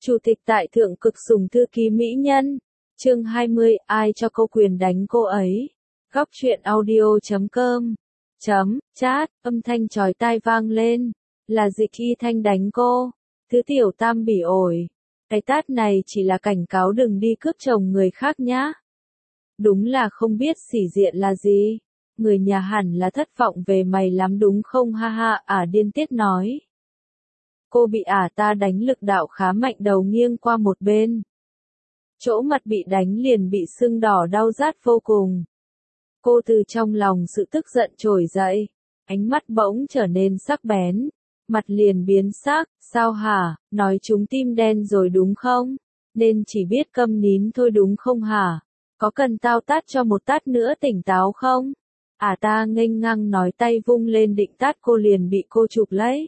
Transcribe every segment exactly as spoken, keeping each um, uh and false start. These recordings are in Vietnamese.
Chủ tịch tại thượng cực sủng thư ký mỹ nhân. Chương hai mươi, ai cho cô quyền đánh cô ấy? Góc truyện audio chấm com chấm chat, âm thanh chói tai vang lên. Là Dịch Y Thanh đánh cô. Thứ tiểu tam bỉ ổi. Cái tát này chỉ là cảnh cáo đừng đi cướp chồng người khác nhá. Đúng là không biết sỉ diện là gì. Người nhà hẳn là thất vọng về mày lắm đúng không ha ha, ả điên tiết nói. Cô bị ả ta đánh lực đạo khá mạnh, đầu nghiêng qua một bên. Chỗ mặt bị đánh liền bị sưng đỏ đau rát vô cùng. Cô từ trong lòng sự tức giận trồi dậy, ánh mắt bỗng trở nên sắc bén, mặt liền biến sắc, sao hả, nói chúng tim đen rồi đúng không? Nên chỉ biết câm nín thôi đúng không hả? Có cần tao tát cho một tát nữa tỉnh táo không? Ả ta nghênh ngang nói, tay vung lên định tát cô liền bị cô chụp lấy.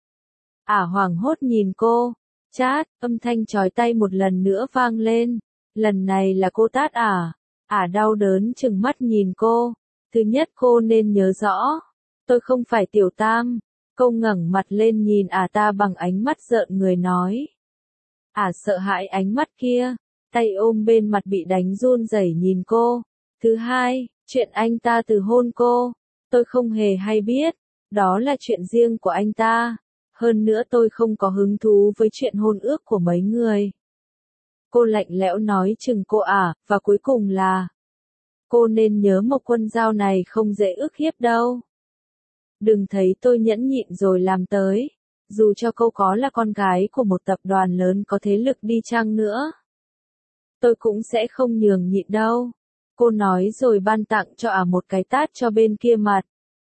Ả hoảng hốt nhìn cô, chát, âm thanh chói tai một lần nữa vang lên. Lần này là cô tát ả. Ả đau đớn trừng mắt nhìn cô. Thứ nhất cô nên nhớ rõ, tôi không phải tiểu tam. Cô ngẩng mặt lên nhìn ả ta bằng ánh mắt rợn người nói. Ả sợ hãi ánh mắt kia, tay ôm bên mặt bị đánh run rẩy nhìn cô. Thứ hai, chuyện anh ta từ hôn cô, tôi không hề hay biết, đó là chuyện riêng của anh ta. Hơn nữa tôi không có hứng thú với chuyện hôn ước của mấy người. Cô lạnh lẽo nói chừng cô ả, và cuối cùng là, cô nên nhớ Mộc Quân Dao này không dễ ức hiếp đâu. Đừng thấy tôi nhẫn nhịn rồi làm tới, dù cho cô có là con gái của một tập đoàn lớn có thế lực đi chăng nữa. Tôi cũng sẽ không nhường nhịn đâu. Cô nói rồi ban tặng cho ả một cái tát cho bên kia mặt.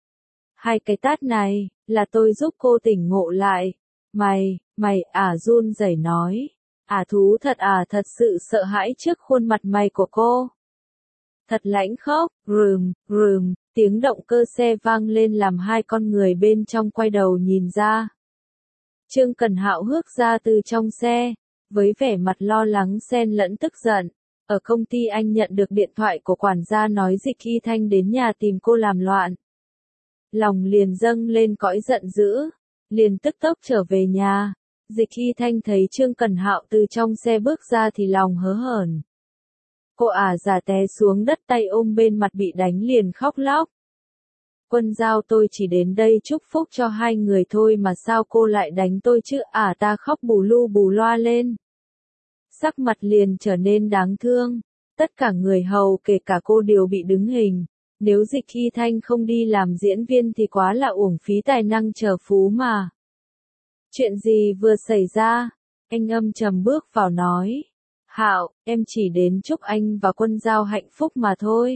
Hai cái tát này, là tôi giúp cô tỉnh ngộ lại. Mày, mày, ả run rẩy nói. Ả thú thật, ả thật sự sợ hãi trước khuôn mặt mày của cô. Thật lãnh khốc, rườm, rườm, tiếng động cơ xe vang lên làm hai con người bên trong quay đầu nhìn ra. Trương Cần Hạo hước ra từ trong xe, với vẻ mặt lo lắng xen lẫn tức giận. Ở công ty anh nhận được điện thoại của quản gia nói Dịch Y Thanh đến nhà tìm cô làm loạn. Lòng liền dâng lên cõi giận dữ, liền tức tốc trở về nhà. Dịch Y Thanh thấy Trương Cần Hạo từ trong xe bước ra thì lòng hớ hởn. Cô ả già té xuống đất, tay ôm bên mặt bị đánh liền khóc lóc. Quân Dao, tôi chỉ đến đây chúc phúc cho hai người thôi mà sao cô lại đánh tôi chứ? Ả ta khóc bù lu bù loa lên. Sắc mặt liền trở nên đáng thương. Tất cả người hầu kể cả cô đều bị đứng hình. Nếu Dịch Y Thanh không đi làm diễn viên thì quá là uổng phí tài năng chờ phú mà. Chuyện gì vừa xảy ra? Anh âm trầm bước vào nói. Hạo, em chỉ đến chúc anh và Quân Dao hạnh phúc mà thôi.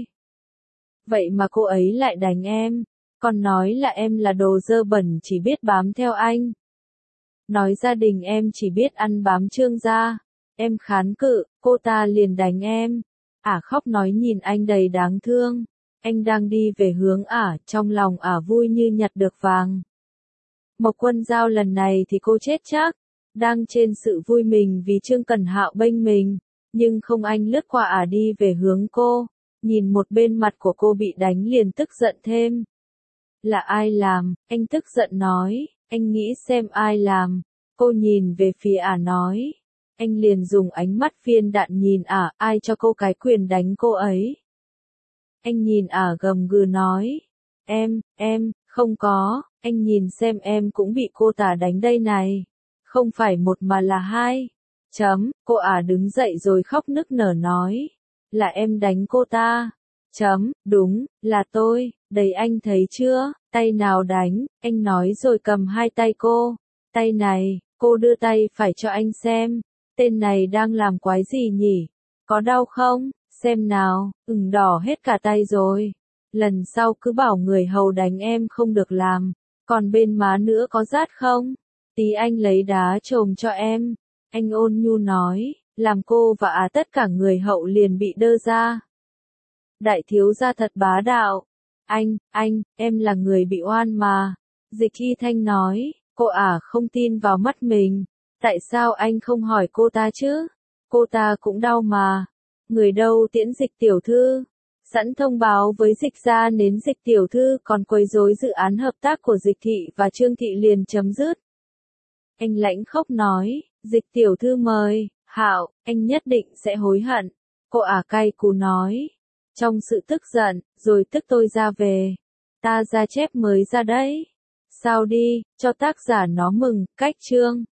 Vậy mà cô ấy lại đánh em. Còn nói là em là đồ dơ bẩn chỉ biết bám theo anh. Nói gia đình em chỉ biết ăn bám Trương gia. Em kháng cự, cô ta liền đánh em. Ả khóc nói nhìn anh đầy đáng thương. Anh đang đi về hướng ả, trong lòng ả vui như nhặt được vàng. Mộc Quân Dao lần này thì cô chết chắc. Đang trên sự vui mình vì Trương Cần Hạo bênh mình. Nhưng không, anh lướt qua ả đi về hướng cô. Nhìn một bên mặt của cô bị đánh liền tức giận thêm. Là ai làm? Anh tức giận nói. Anh nghĩ xem ai làm. Cô nhìn về phía ả nói. Anh liền dùng ánh mắt viên đạn nhìn ả, ai cho cô cái quyền đánh cô ấy? Anh nhìn ả gầm gừ nói. Em, em, không có, anh nhìn xem em cũng bị cô ta đánh đây này. Không phải một mà là hai. Chấm, cô ả đứng dậy rồi khóc nức nở nói. Là em đánh cô ta. Chấm, đúng, là tôi, đấy anh thấy chưa, tay nào đánh, anh nói rồi cầm hai tay cô. Tay này, cô đưa tay phải cho anh xem. Tên này đang làm quái gì nhỉ? Có đau không? Xem nào, ửng đỏ hết cả tay rồi. Lần sau cứ bảo người hầu đánh em không được làm. Còn bên má nữa có rát không? Tí anh lấy đá chồm cho em. Anh ôn nhu nói, làm cô và à tất cả người hậu liền bị đơ ra. Đại thiếu gia thật bá đạo. Anh, anh, em là người bị oan mà. Dịch Y Thanh nói, cô ả không tin vào mắt mình. Tại sao anh không hỏi cô ta chứ? Cô ta cũng đau mà. Người đâu tiễn Dịch tiểu thư? Sẵn thông báo với Dịch gia đến Dịch tiểu thư còn quấy rối dự án hợp tác của Dịch thị và Trương thị liền chấm dứt. Anh lãnh khốc nói, Dịch tiểu thư mời, Hạo, anh nhất định sẽ hối hận. Cô ả cay cú nói. Trong sự tức giận, rồi tức tôi ra về. Ta ra chép mới ra đấy. Sao đi, cho tác giả nó mừng, cách chương.